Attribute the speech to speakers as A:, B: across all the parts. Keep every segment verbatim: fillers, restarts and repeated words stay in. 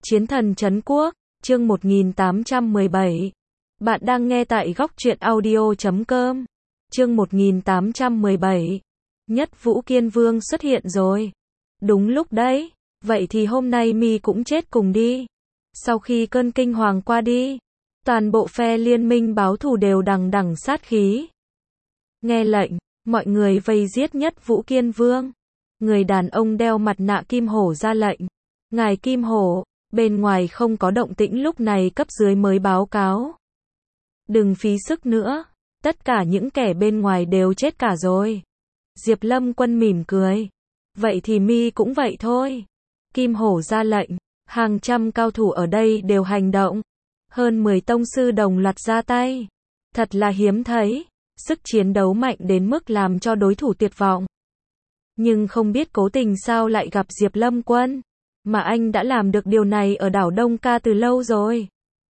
A: Chiến thần trấn quốc, chương một nghìn tám trăm mười bảy. Bạn đang nghe tại góc truyện audio chấm com. Chương một nghìn tám trăm mười bảy. Nhất Vũ Kiên Vương xuất hiện rồi. Đúng lúc đấy, vậy thì hôm nay mi cũng chết cùng đi. Sau khi cơn kinh hoàng qua đi, toàn bộ phe liên minh báo thù đều đằng đằng sát khí. Nghe lệnh, mọi người vây giết Nhất Vũ Kiên Vương. Người đàn ông đeo mặt nạ kim hổ ra lệnh. Ngài Kim Hổ, bên ngoài không có động tĩnh lúc này cấp dưới mới báo cáo. Đừng phí sức nữa, tất cả những kẻ bên ngoài đều chết cả rồi. Diệp Lâm Quân mỉm cười. Vậy thì mi cũng vậy thôi. Kim Hổ ra lệnh, hàng trăm cao thủ ở đây đều hành động. Hơn mười tông sư đồng loạt ra tay. Thật là hiếm thấy, sức chiến đấu mạnh đến mức làm cho đối thủ tuyệt vọng. Nhưng không biết cố tình sao lại gặp Diệp Lâm Quân. Mà anh đã làm được điều này ở đảo Đông Ca từ lâu rồi.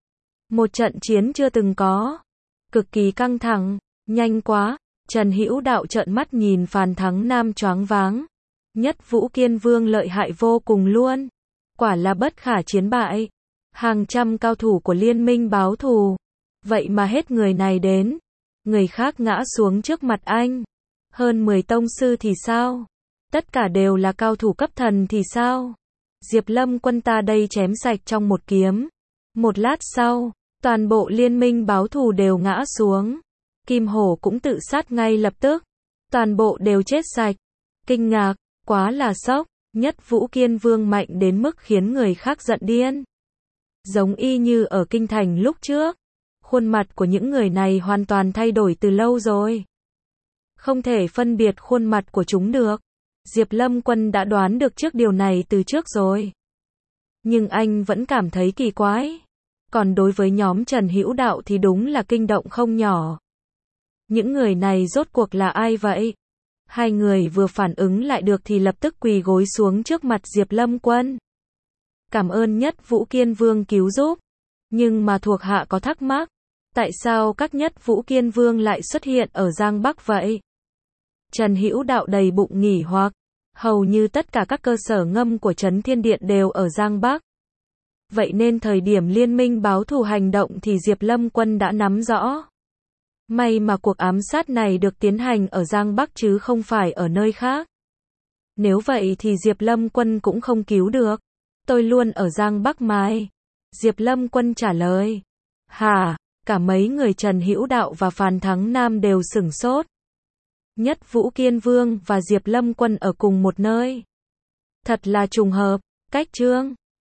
A: Một trận chiến chưa từng có. Cực kỳ căng thẳng, nhanh quá. Trần Hữu Đạo trợn mắt nhìn Phàn Thắng Nam choáng váng. Nhất Vũ Kiên Vương lợi hại vô cùng luôn. Quả là bất khả chiến bại. Hàng trăm cao thủ của liên minh báo thù. Vậy mà hết người này đến. Người khác ngã xuống trước mặt anh. Hơn mười tông sư thì sao? Tất cả đều là cao thủ cấp thần thì sao? Diệp Lâm Quân ta đây chém sạch trong một kiếm. Một lát sau, toàn bộ liên minh báo thù đều ngã xuống. Kim Hổ cũng tự sát ngay lập tức. Toàn bộ đều chết sạch. Kinh ngạc, quá là sốc. Nhất Vũ Kiên Vương mạnh đến mức khiến người khác giận điên. Giống y như ở kinh thành lúc trước. Khuôn mặt của những người này hoàn toàn thay đổi từ lâu rồi. Không thể phân biệt khuôn mặt của chúng được. Diệp Lâm Quân đã đoán được trước điều này từ trước rồi. Nhưng anh vẫn cảm thấy kỳ quái. Còn đối với nhóm Trần Hữu Đạo thì đúng là kinh động không nhỏ. Những người này rốt cuộc là ai vậy? Hai người vừa phản ứng lại được thì lập tức quỳ gối xuống trước mặt Diệp Lâm Quân. Cảm ơn Nhất Vũ Kiên Vương cứu giúp. Nhưng mà thuộc hạ có thắc mắc. Tại sao các Nhất Vũ Kiên Vương lại xuất hiện ở Giang Bắc vậy? Trần Hữu Đạo đầy bụng nghỉ hoặc. Hầu như tất cả các cơ sở ngâm của Trấn Thiên Điện đều ở Giang Bắc. Vậy nên thời điểm liên minh báo thù hành động thì Diệp Lâm Quân đã nắm rõ. May mà cuộc ám sát này được tiến hành ở Giang Bắc chứ không phải ở nơi khác. Nếu vậy thì Diệp Lâm Quân cũng không cứu được. Tôi luôn ở Giang Bắc mãi. Diệp Lâm Quân trả lời. Hả? Cả mấy người Trần Hữu Đạo và Phàn Thắng Nam đều sửng sốt. Nhất Vũ Kiên Vương và Diệp Lâm Quân ở cùng một nơi. Thật là trùng hợp. Cách chương